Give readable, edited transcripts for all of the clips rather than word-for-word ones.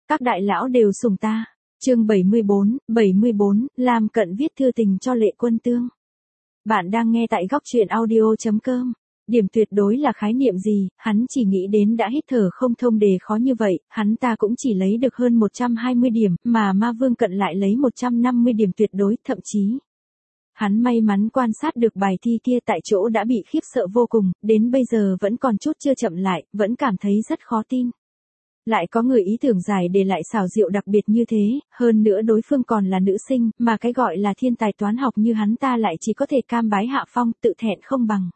Các đại lão đều sủng ta. Chương 74, Lam Cận viết thư tình cho Lệ Quân Tương. Bạn đang nghe tại góc truyện audio.com. Điểm tuyệt đối là khái niệm gì, hắn chỉ nghĩ đến đã hít thở không thông đề khó như vậy, hắn ta cũng chỉ lấy được hơn 120 điểm, mà Ma Vương Cận lại lấy 150 điểm tuyệt đối, thậm chí. Hắn may mắn quan sát được bài thi kia tại chỗ đã bị khiếp sợ vô cùng, đến bây giờ vẫn còn chút chưa chậm lại, vẫn cảm thấy rất khó tin. Lại có người ý tưởng giải đề lại xảo diệu đặc biệt như thế, hơn nữa đối phương còn là nữ sinh, mà cái gọi là thiên tài toán học như hắn ta lại chỉ có thể cam bái hạ phong, tự thẹn không bằng.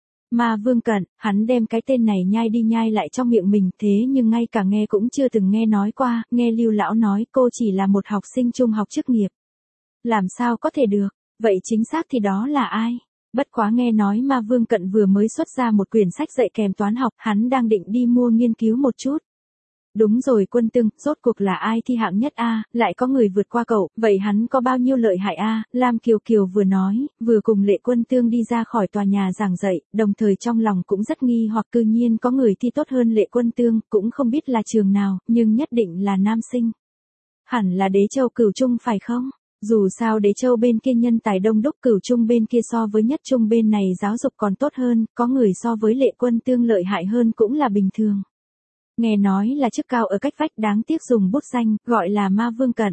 Ma Vương Cận, hắn đem cái tên này nhai đi nhai lại trong miệng mình, thế nhưng ngay cả nghe cũng chưa từng nghe nói qua, nghe Lưu lão nói cô chỉ là một học sinh trung học chức nghiệp. Làm sao có thể được, vậy chính xác thì đó là ai? Bất quá nghe nói Ma Vương Cận vừa mới xuất ra một quyển sách dạy kèm toán học, hắn đang định đi mua nghiên cứu một chút. Đúng rồi Quân Tương, rốt cuộc là ai thi hạng nhất a, lại có người vượt qua cậu, vậy hắn có bao nhiêu lợi hại a? Lam Kiều Kiều vừa nói, vừa cùng Lệ Quân Tương đi ra khỏi tòa nhà giảng dạy, đồng thời trong lòng cũng rất nghi hoặc cư nhiên có người thi tốt hơn Lệ Quân Tương, cũng không biết là trường nào, nhưng nhất định là nam sinh. Hẳn là Đế Châu Cửu Trung phải không? Dù sao Đế Châu bên kia nhân tài đông đúc, Cửu Trung bên kia so với Nhất Trung bên này giáo dục còn tốt hơn, có người so với Lệ Quân Tương lợi hại hơn cũng là bình thường. Nghe nói là chức cao ở cách vách, đáng tiếc dùng bút danh, gọi là Ma Vương Cận.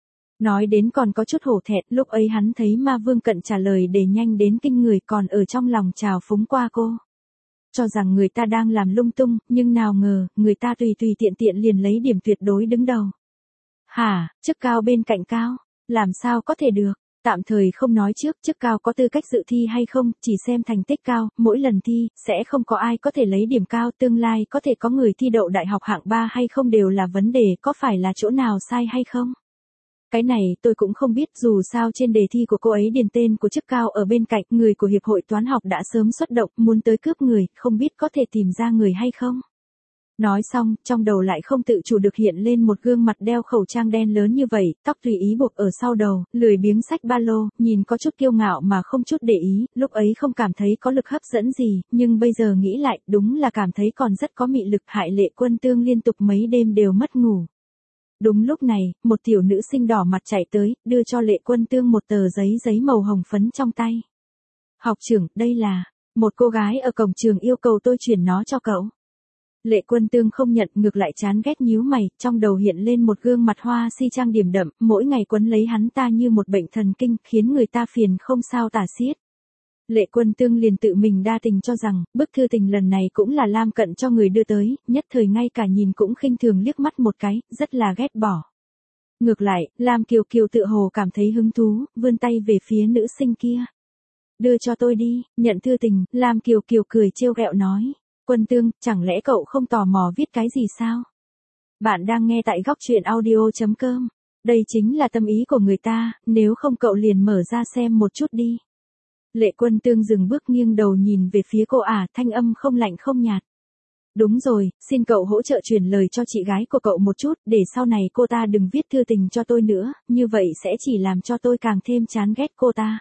Nói đến còn có chút hổ thẹn, lúc ấy hắn thấy Ma Vương Cận trả lời để nhanh đến kinh người, còn ở trong lòng trào phúng qua cô. Cho rằng người ta đang làm lung tung, nhưng nào ngờ, người ta tùy tiện tiện liền lấy điểm tuyệt đối đứng đầu. Hả, chức cao bên cạnh cao, làm sao có thể được? Tạm thời không nói trước chức cao có tư cách dự thi hay không, chỉ xem thành tích cao, mỗi lần thi, sẽ không có ai có thể lấy điểm cao, tương lai có thể có người thi đậu đại học hạng 3 hay không đều là vấn đề, có phải là chỗ nào sai hay không? Cái này tôi cũng không biết, dù sao trên đề thi của cô ấy điền tên của chức cao ở bên cạnh, người của Hiệp hội Toán học đã sớm xuất động, muốn tới cướp người, không biết có thể tìm ra người hay không? Nói xong, trong đầu lại không tự chủ được hiện lên một gương mặt đeo khẩu trang đen lớn như vậy, tóc tùy ý buộc ở sau đầu, lười biếng xách ba lô, nhìn có chút kiêu ngạo mà không chút để ý, lúc ấy không cảm thấy có lực hấp dẫn gì, nhưng bây giờ nghĩ lại, đúng là cảm thấy còn rất có mị lực, hại Lệ Quân Tương liên tục mấy đêm đều mất ngủ. Đúng lúc này, một tiểu nữ sinh đỏ mặt chạy tới, đưa cho Lệ Quân Tương một tờ giấy màu hồng phấn trong tay. Học trưởng, đây là, một cô gái ở cổng trường yêu cầu tôi chuyển nó cho cậu. Lệ Quân Tương không nhận, ngược lại chán ghét nhíu mày, trong đầu hiện lên một gương mặt hoa si trang điểm đậm, mỗi ngày quấn lấy hắn ta như một bệnh thần kinh, khiến người ta phiền không sao tả xiết. Lệ Quân Tương liền tự mình đa tình cho rằng, bức thư tình lần này cũng là Lam Cận cho người đưa tới, nhất thời ngay cả nhìn cũng khinh thường liếc mắt một cái, rất là ghét bỏ. Ngược lại, Lam Kiều Kiều tự hồ cảm thấy hứng thú, vươn tay về phía nữ sinh kia. Đưa cho tôi đi, nhận thư tình, Lam Kiều Kiều cười trêu ghẹo nói. Quân Tương, chẳng lẽ cậu không tò mò viết cái gì sao? Bạn đang nghe tại góc truyện audio.com. Đây chính là tâm ý của người ta, nếu không cậu liền mở ra xem một chút đi. Lệ Quân Tương dừng bước nghiêng đầu nhìn về phía cô thanh âm không lạnh không nhạt. Đúng rồi, xin cậu hỗ trợ truyền lời cho chị gái của cậu một chút, để sau này cô ta đừng viết thư tình cho tôi nữa, như vậy sẽ chỉ làm cho tôi càng thêm chán ghét cô ta.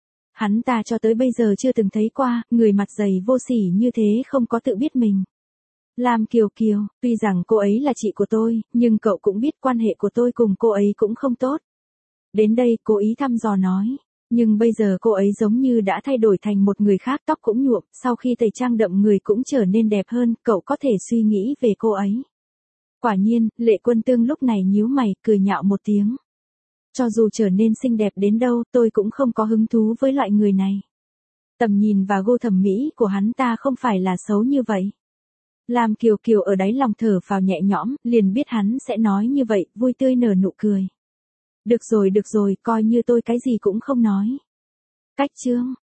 Hắn ta cho tới bây giờ chưa từng thấy qua, người mặt dày vô sỉ như thế không có tự biết mình. Lam Kiều Kiều, tuy rằng cô ấy là chị của tôi, nhưng cậu cũng biết quan hệ của tôi cùng cô ấy cũng không tốt. Đến đây, cố ý thăm dò nói. Nhưng bây giờ cô ấy giống như đã thay đổi thành một người khác, tóc cũng nhuộm, sau khi tẩy trang đậm người cũng trở nên đẹp hơn, cậu có thể suy nghĩ về cô ấy. Quả nhiên, Lệ Quân Tương lúc này nhíu mày, cười nhạo một tiếng. Cho dù trở nên xinh đẹp đến đâu, tôi cũng không có hứng thú với loại người này. Tầm nhìn và gu thẩm mỹ của hắn ta không phải là xấu như vậy. Lam Kiều Kiều ở đáy lòng thở phào nhẹ nhõm, liền biết hắn sẽ nói như vậy, vui tươi nở nụ cười. Được rồi, coi như tôi cái gì cũng không nói. Cách chương.